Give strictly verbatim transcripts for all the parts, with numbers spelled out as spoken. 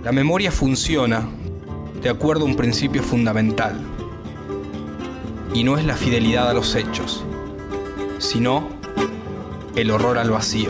La memoria funciona de acuerdo a un principio fundamental, y no es la fidelidad a los hechos, sino el horror al vacío.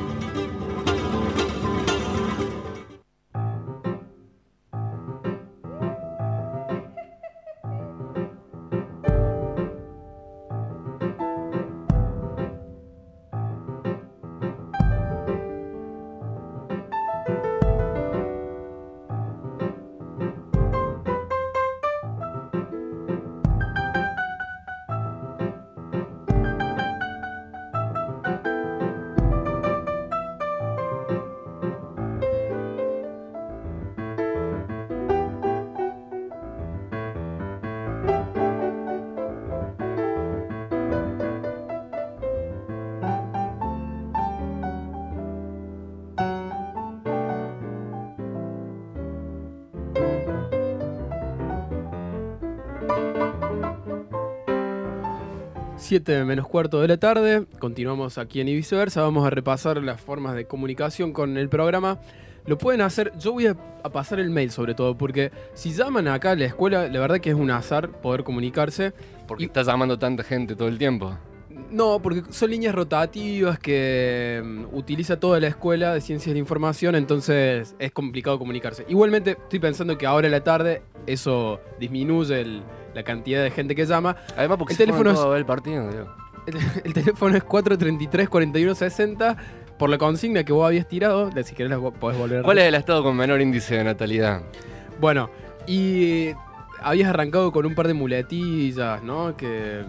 siete menos cuarto de la tarde, continuamos aquí en Y Viceversa, vamos a repasar las formas de comunicación con el programa. Lo pueden hacer, yo voy a, a pasar el mail sobre todo, porque si llaman acá a la escuela, la verdad que es un azar poder comunicarse. ¿Por qué Y- estás llamando tanta gente todo el tiempo? No, porque son líneas rotativas que mm, utiliza toda la escuela de ciencias de información, entonces es complicado comunicarse. Igualmente estoy pensando que ahora en la tarde eso disminuye el- la cantidad de gente que llama. Además, porque El se teléfono ponen es- todo a ver el partido, digo. El, el teléfono es cuatro treinta y tres, cuarenta y uno sesenta. Por la consigna que vos habías tirado, si querés la podés volver a... ¿Cuál es el estado con menor índice de natalidad? Bueno, y habías arrancado con un par de muletillas, ¿no? Que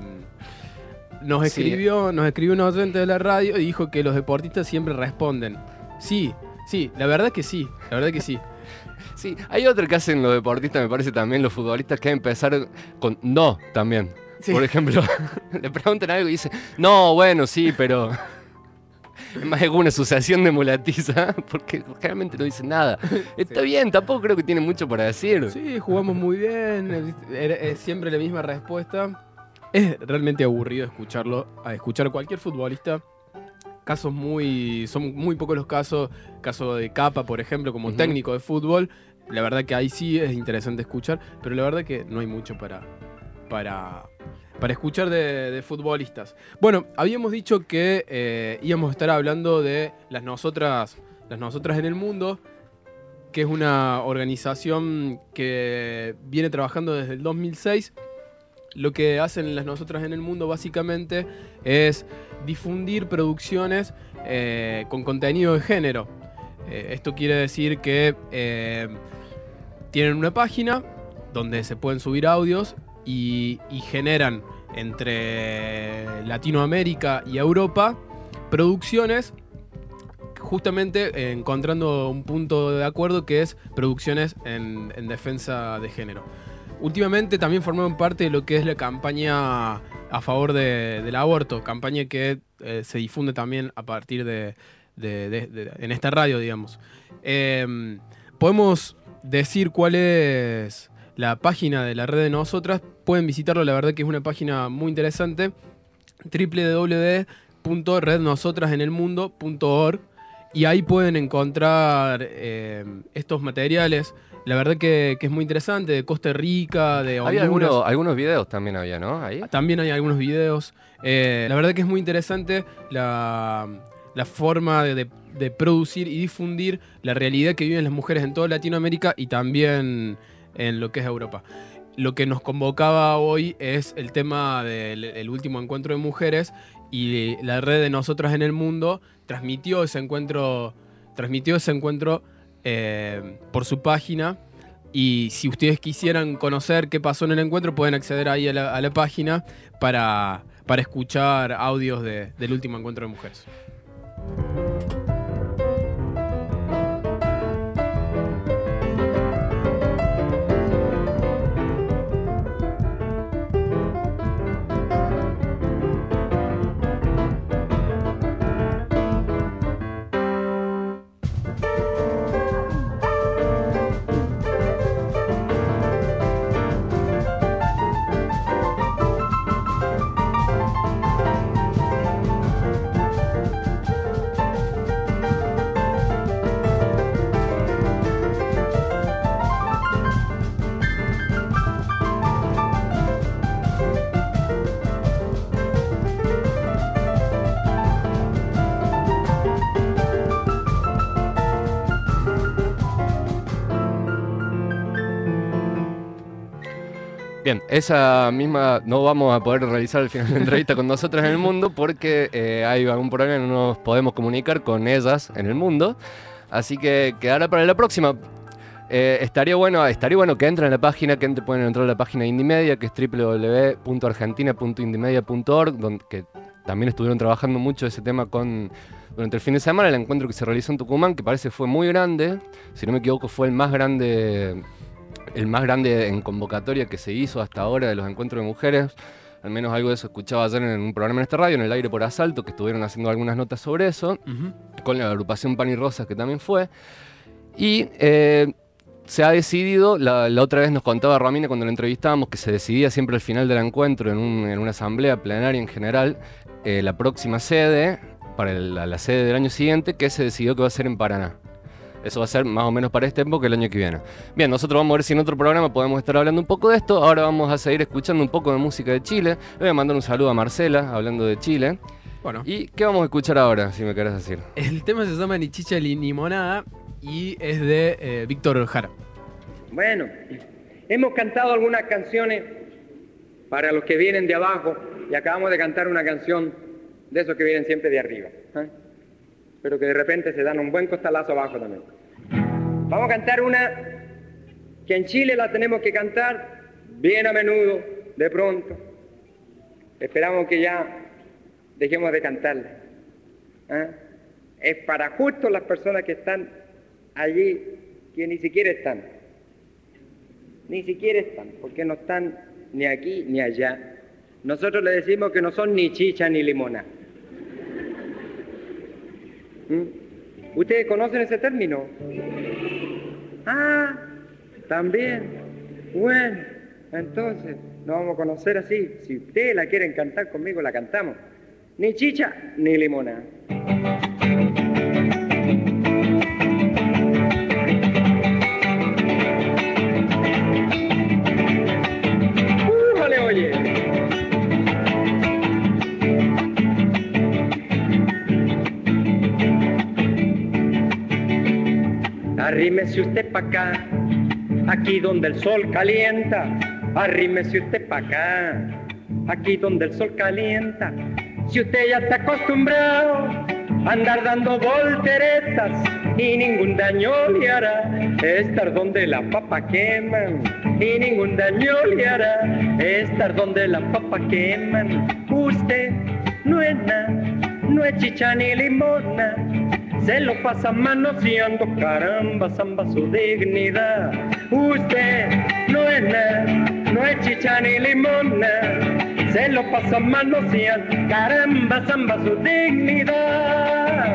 mm, nos Sí. escribió, nos escribió un oyente de la radio y dijo que los deportistas siempre responden. Sí, sí, la verdad que sí, la verdad que sí. Sí, hay otro que hacen los deportistas, me parece también, los futbolistas, que empezar con no también. Sí. Por ejemplo, le preguntan algo y dicen, no, bueno, sí, pero... Es más de una asociación de mulatiza, porque generalmente no dicen nada. Está bien, tampoco creo que tiene mucho para decir. Sí, jugamos muy bien, es, es siempre la misma respuesta. Es realmente aburrido escucharlo, a escuchar a cualquier futbolista. Casos muy, son muy pocos los casos, caso de Capa, por ejemplo, como Ujú. técnico de fútbol. La verdad que ahí sí es interesante escuchar, pero la verdad que no hay mucho para, para, para escuchar de, de futbolistas. Bueno, habíamos dicho que eh, íbamos a estar hablando de las nosotras, las nosotras en el mundo, que es una organización que viene trabajando desde el dos mil seis. Lo que hacen las nosotras en el mundo básicamente es difundir producciones eh, con contenido de género. Eh, esto quiere decir que eh, tienen una página donde se pueden subir audios y, y generan entre Latinoamérica y Europa producciones, justamente eh, encontrando un punto de acuerdo que es producciones en, en defensa de género. Últimamente también formaron parte de lo que es la campaña a favor de- del aborto, campaña que eh, se difunde también a partir de, de- de- de- en esta radio, digamos. Eh, podemos decir cuál es la página de la red de nosotras, pueden visitarlo, la verdad que es una página muy interesante, doble u doble u doble u punto red nosotras en el mundo punto org, y ahí pueden encontrar eh, estos materiales. La verdad que, que es muy interesante, de Costa Rica, de Había Honduras. algunos, algunos videos también había, ¿no? Ahí. También hay algunos videos. Eh, la verdad que es muy interesante la, la forma de, de- de producir y difundir la realidad que viven las mujeres en toda Latinoamérica y también en lo que es Europa. Lo que nos convocaba hoy es el tema del el último encuentro de mujeres, y la red de Nosotras en el Mundo transmitió ese encuentro, transmitió ese encuentro eh, por su página. Y si ustedes quisieran conocer qué pasó en el encuentro, pueden acceder ahí a la, a la página para, para escuchar audios de- del último encuentro de mujeres. Bien, esa misma no vamos a poder realizar al final de la entrevista con nosotras en el mundo porque eh, hay algún problema y no nos podemos comunicar con ellas en el mundo. Así que quedará para la próxima. Eh, estaría bueno estaría bueno que entren a la página, que entre, pueden entrar a la página de Indimedia, que es doble u doble u doble u punto argentina punto indimedia punto org, donde que también estuvieron trabajando mucho ese tema con durante el fin de semana, el encuentro que se realizó en Tucumán, que parece fue muy grande, si no me equivoco fue el más grande el más grande en convocatoria que se hizo hasta ahora de los encuentros de mujeres. Al menos algo de eso escuchaba ayer en un programa en esta radio, en El Aire por Asalto, que estuvieron haciendo algunas notas sobre eso, uh-huh. con la agrupación Pan y Rosas, que también fue. Y eh, se ha decidido, la, la otra vez nos contaba Romina cuando la entrevistábamos, que se decidía siempre al final del encuentro, en, un, en una asamblea plenaria en general, eh, la próxima sede, para el, la, la sede del año siguiente, que se decidió que va a ser en Paraná. Eso va a ser más o menos para este época el año que viene. Bien, nosotros vamos a ver si en otro programa podemos estar hablando un poco de esto. Ahora vamos a seguir escuchando un poco de música de Chile. Le voy a mandar un saludo a Marcela, hablando de Chile. Bueno. ¿Y qué vamos a escuchar ahora, si me querés decir? El tema se llama Ni Chicha ni Limonada y es de eh, Víctor Jara. Bueno, hemos cantado algunas canciones para los que vienen de abajo y acabamos de cantar una canción de esos que vienen siempre de arriba, ¿eh? Pero que de repente se dan un buen costalazo abajo también. Vamos a cantar una que en Chile la tenemos que cantar bien a menudo, de pronto. Esperamos que ya dejemos de cantarla. ¿Eh? Es para justo las personas que están allí, que ni siquiera están. Ni siquiera están, porque no están ni aquí ni allá. Nosotros le decimos que no son ni chicha ni limona. ¿Mm? ¿Ustedes conocen ese término? Ah, también. Bueno, entonces nos vamos a conocer así. Si ustedes la quieren cantar conmigo, la cantamos. Ni chicha ni limona. Uh, vale, oye. Arrímese usted pa' acá, aquí donde el sol calienta. Arrímese usted pa' acá, aquí donde el sol calienta. Si usted ya está acostumbrado a andar dando volteretas y ningún daño le hará estar donde la papa queman, y ningún daño le hará estar donde la papa queman. Usted no es nada, no es chicha ni limona, se lo pasa manoseando, caramba, zamba su dignidad. Usted no es nada, no es chicha ni limona, se lo pasa manoseando, caramba, zamba su dignidad.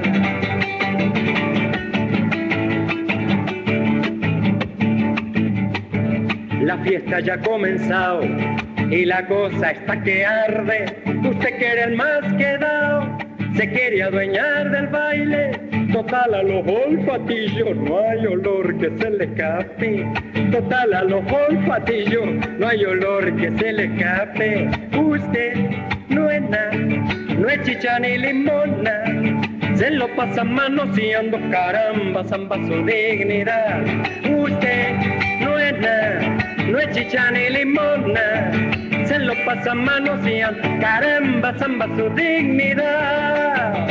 La fiesta ya ha comenzado y la cosa está que arde. Usted quiere el más quedado, se quiere adueñar del baile. Total a los olfatillos no hay olor que se le escape. Total a los olfatillos no hay olor que se le escape. Usted no es nada, no es chicha ni limona, se lo pasa manoseando, caramba, zamba su dignidad. Usted no es nada, no es chicha ni limona, se lo pasa manoseando, caramba, zamba su dignidad.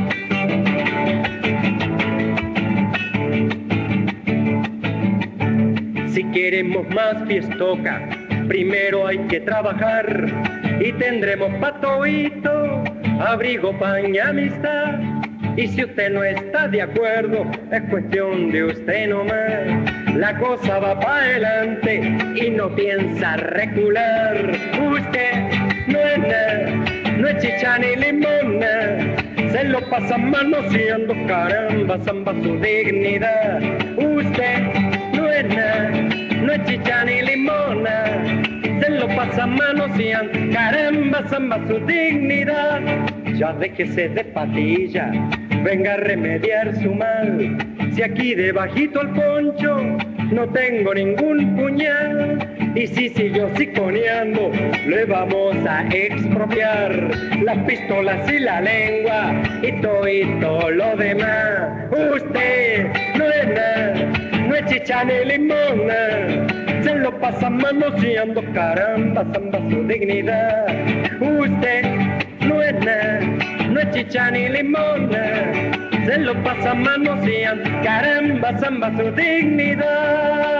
Si queremos más fiestoca, primero hay que trabajar y tendremos patoito, abrigo, pan y amistad. Y si usted no está de acuerdo, es cuestión de usted nomás. La cosa va para adelante y no piensa recular. Usted no es nada, no es chicha ni limona, se lo pasa manoseando, caramba, zamba su dignidad. Usted no es nada, no es chicha ni limona, se lo pasa manoseando, caramba, zamba su dignidad. Ya déjese de patilla, venga a remediar su mal. Si aquí debajito el poncho no tengo ningún puñal, y si sigo siconeando le vamos a expropiar las pistolas y la lengua y todo y todo lo demás. Usted no es nada, no es chicha ni limona, se lo pasa manoseando, caramba, zamba su dignidad. Usted no es nada, no es chicha ni limona, se lo pasa manoseando, caramba, zamba su dignidad.